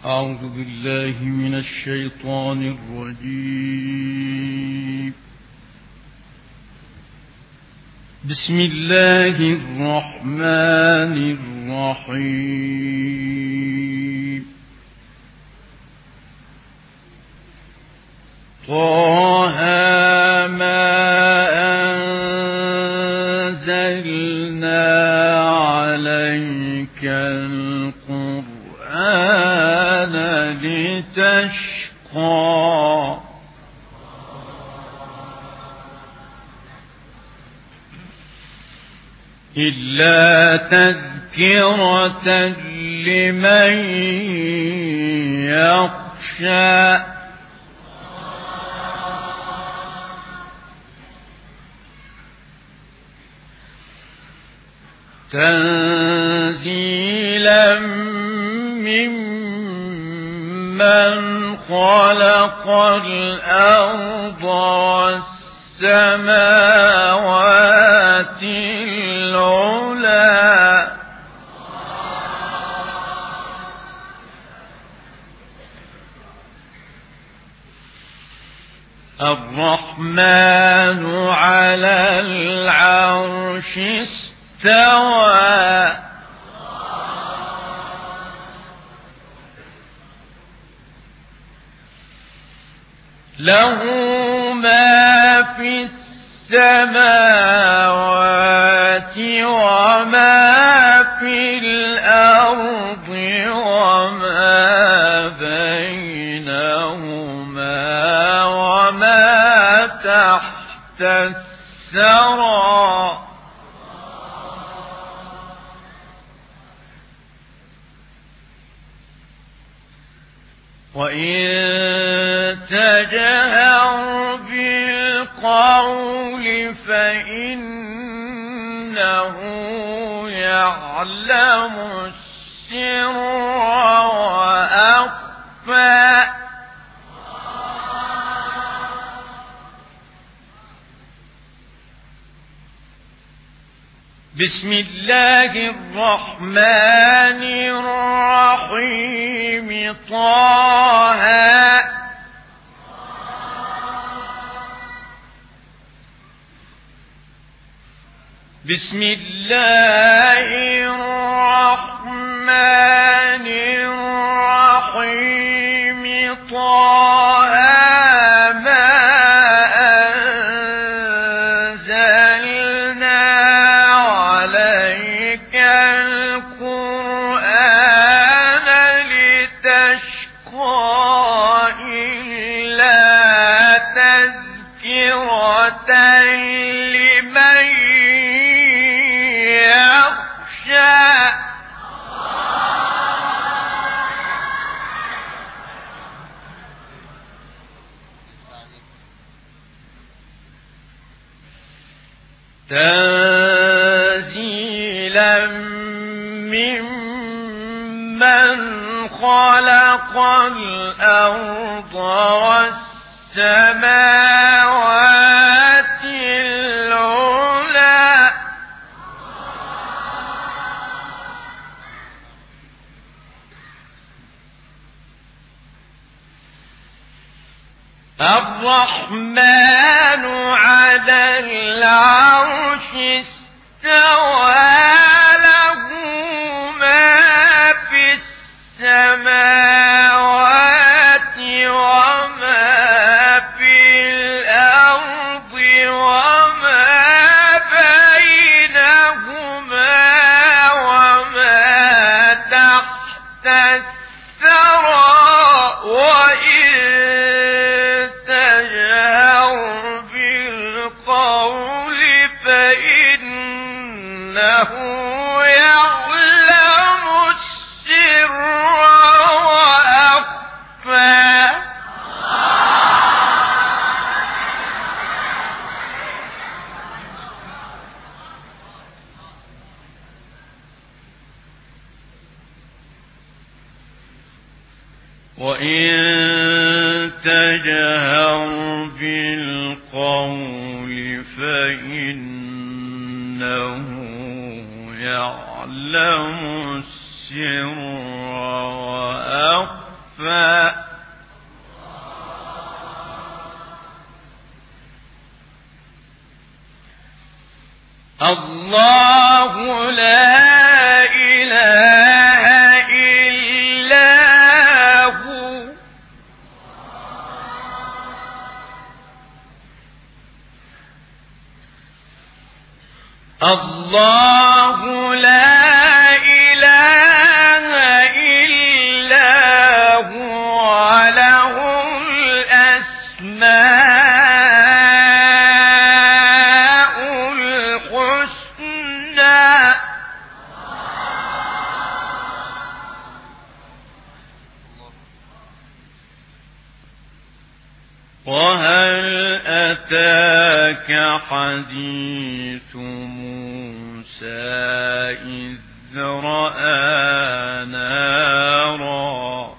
أعوذ بالله من الشيطان الرجيم. بسم الله الرحمن الرحيم. طه ما أنزلنا عليك القرآن لتشقى إلا تذكرة لمن يخشى تنزيلا ممن خلق الأرض والسماوات العلى الرحمن على العرش استوى له ما في السماوات وما في الأرض وما بينهما وما تحت الثرى وإن تجهر بالقول فإنه يعلم السر وأخفى بسم الله الرحمن الرحيم طه بسم الله الرحمن الرحيم طه ما أنزلنا عليك القرآن لتشقى إلا تذكرة لمن يخشى تنزيلا ممن خلق الأرض والسماوات العلى الرحمن على العرش استوى له ما في السماوات وما في الأرض وما بينهما وما تحت الثرى وإن تجهر بالقول فإنه يعلم السر وأخفى وإن تجهر بالقول فإنه يعلم السر وأخفى الله لا إله إلا هو الله لا إله إلا هو له الأسماء الحسنى وهل أتاك حديث موسى إذ رأى نارا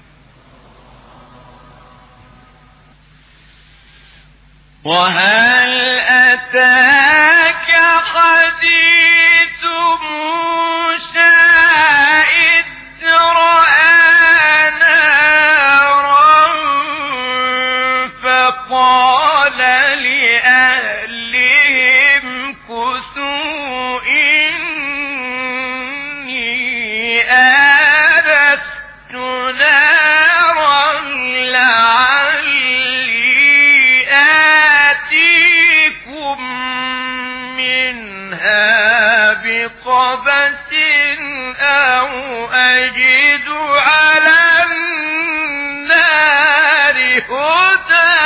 وهل أتاك حديث موسى إذ رأى نارا فقال لأهلهم كثوا إني آنست نارا لعلي آتيكم منها بقبس أو أجد على النار هدى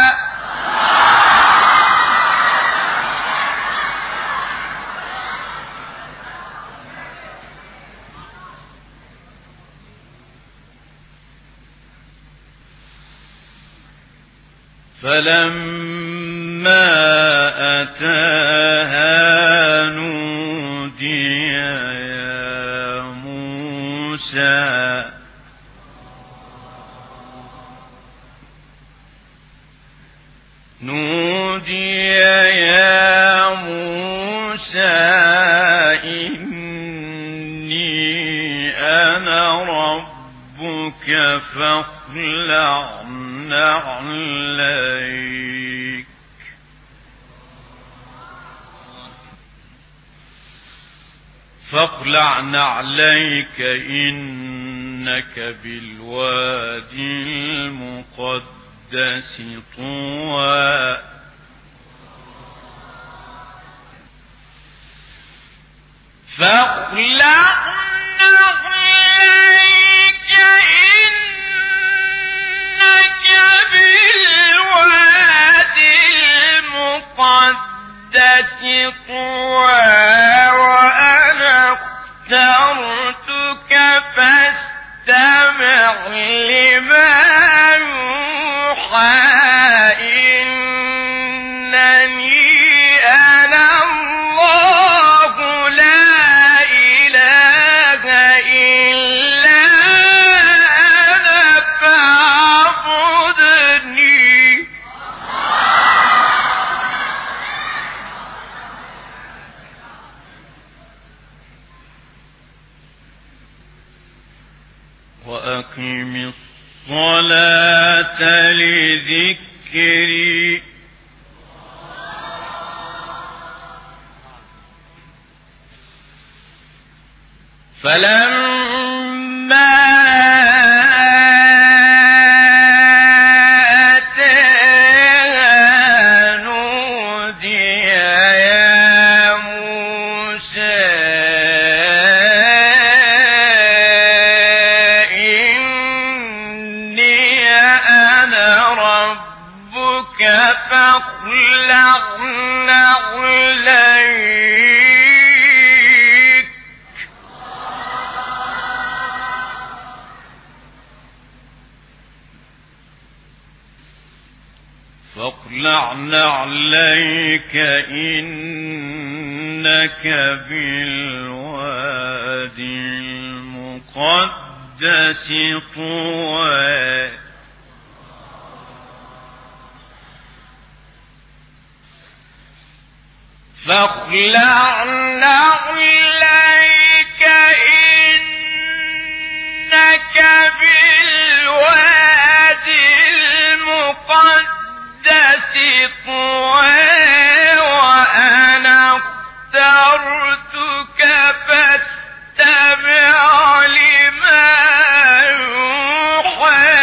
فلما أتاها نودي يا موسى إني أنا ربك فاخلع نعليك إنك بالوادي المقدس طوى فاخلع نعليك إنك بالوادي المقدس طوى وأنا اخترتك فاستمع لما يوحى إنني أنا الله لا إله إلا أنا فاعبدني وأقم الصلاة لذكري فلما أتاها نودي يا موسى إني أنا ربك فاخلع نعليك إنك بالوادي المقدس طوى فاخلع نعليك إنك بالوادي فاستمع لما يوحى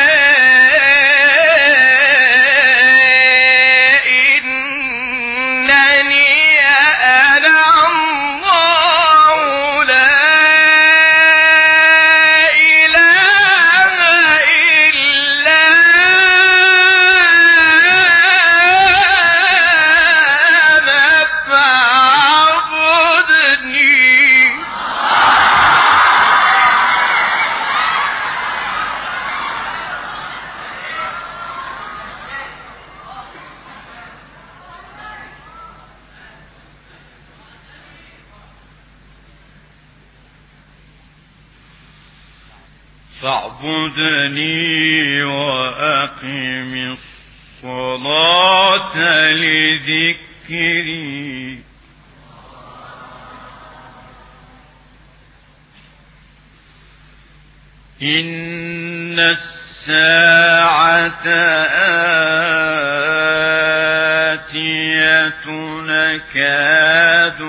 إنني أنا الله لا إله إلا أنا فاعبدني. فاعبدني وأقم الصلاة لذكري. إن الساعة آتية نكاد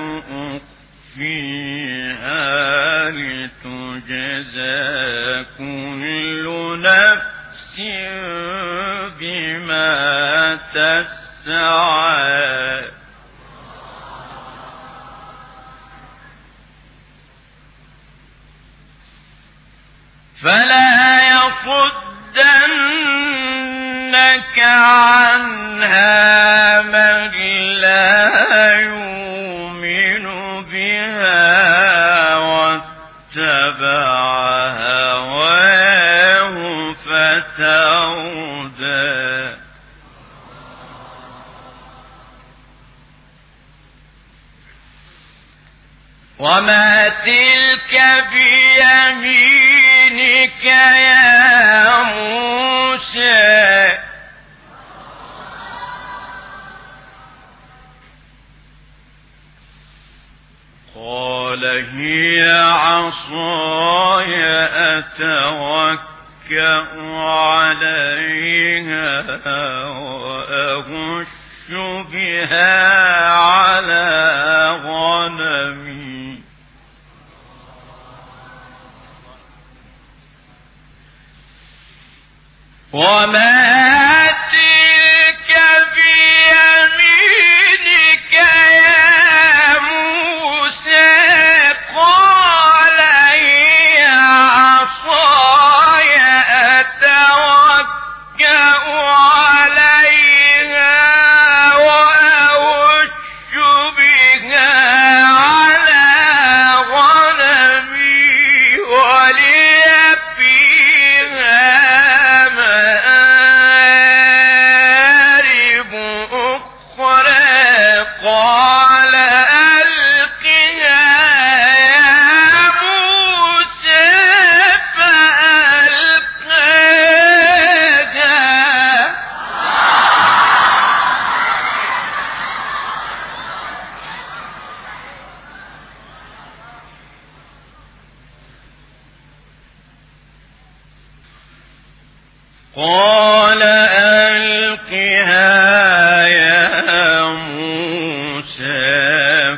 أخفيها لتجزى كل نفس بما تسعى. فلا يصدنك عنها من لا يؤمن بها واتبع هواه فتردى. وما تلك بيمينك يا موسى؟ قال هي عصاي أتوكأ عليها وأهش بها على غنمي. وما تلك بيمينك يا موسى؟ قال هي عصاي أتوكأ عليها وأهش بها على غنمي ولي فيها مآرب أخرى. قال ألقها يا موسى فألقاها. قال ألقها يا موسى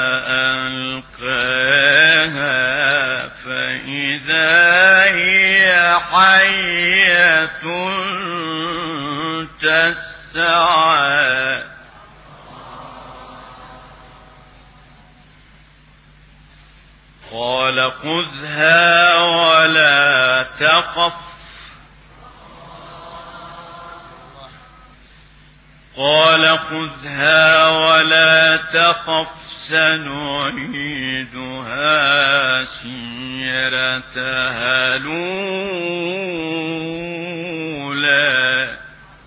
فألقاها فإذا هي حية تسعى. قال خذها ولا تخف. قال خذها ولا تخف سنعيدها سيرتها الأولى.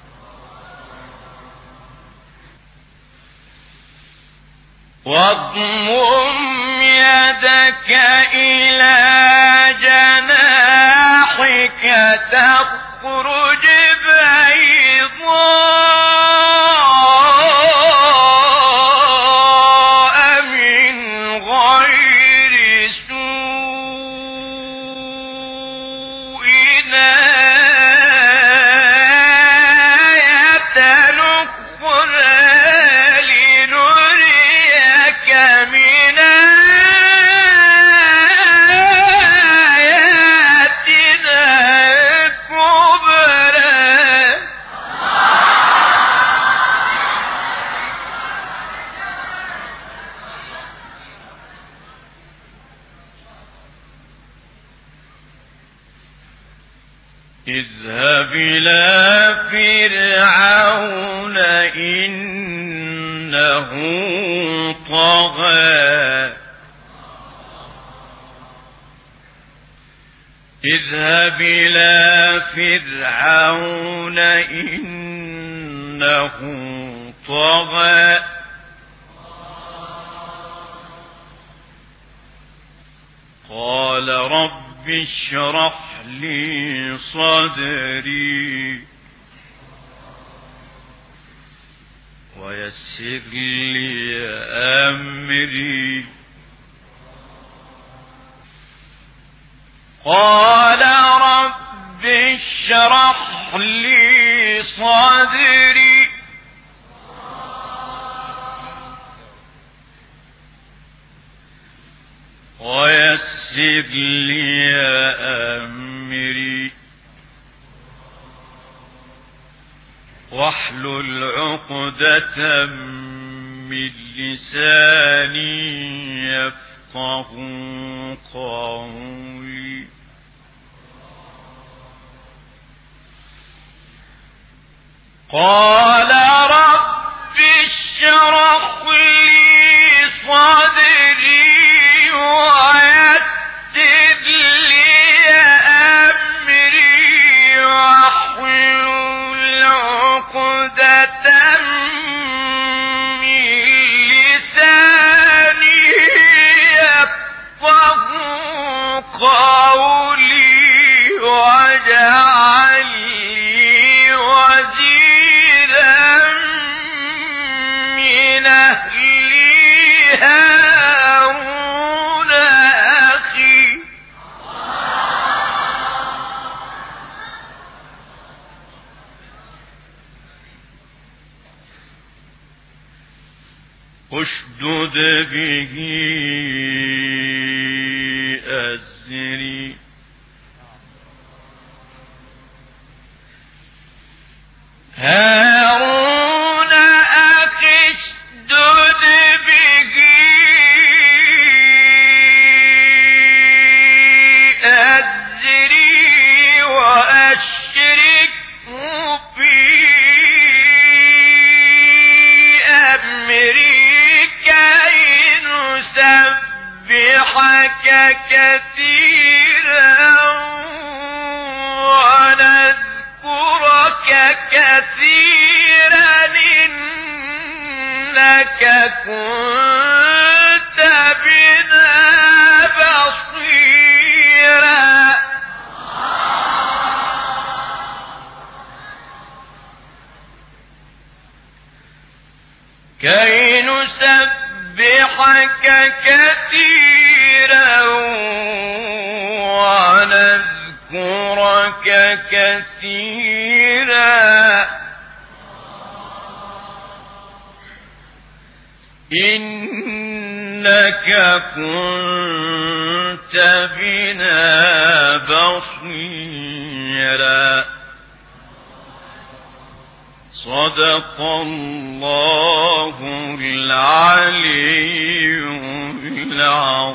واضمم يدك إلى جناحك تخرج بيضاء من غير سوء آية أخرى لنريك من اذهب إلى فرعون إنه طغى اذهب إلى فرعون إنه طغى قال رب اشرح لي صدري ويسر لي أمري قال رب اشرح لي صدري ويسر لي أمري واحلل عقدة من لساني يفقه قولي قال رب اشرح لي صدري ويسر لي أمري واحلل عقدة من لساني يفقه قولي واجعل لي وزيرا من أهلي هارون أخي اشدد به أزري هارون أخي اشدد به أزري وأشركه في أمري كي نسبحك كثيرا ونذكرك كثيرا إنك كنت بنا بصيرا كي نسبحك كثيرا ونذكرك كثيرا إنك كنت بنا بصيرا صدق الله العلي العظيم